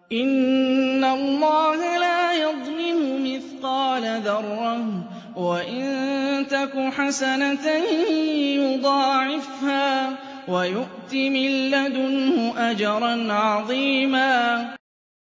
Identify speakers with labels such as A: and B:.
A: إِنَّ اللَّهَ لَا يَظْلِمُ مِثْقَالَ ذَرَّةٍ وَإِن تَكُ حَسَنَةً يُضَاعِفْهَا وَيُؤْتِ مِن لَّدُنْهُ أَجْرًا عَظِيمًا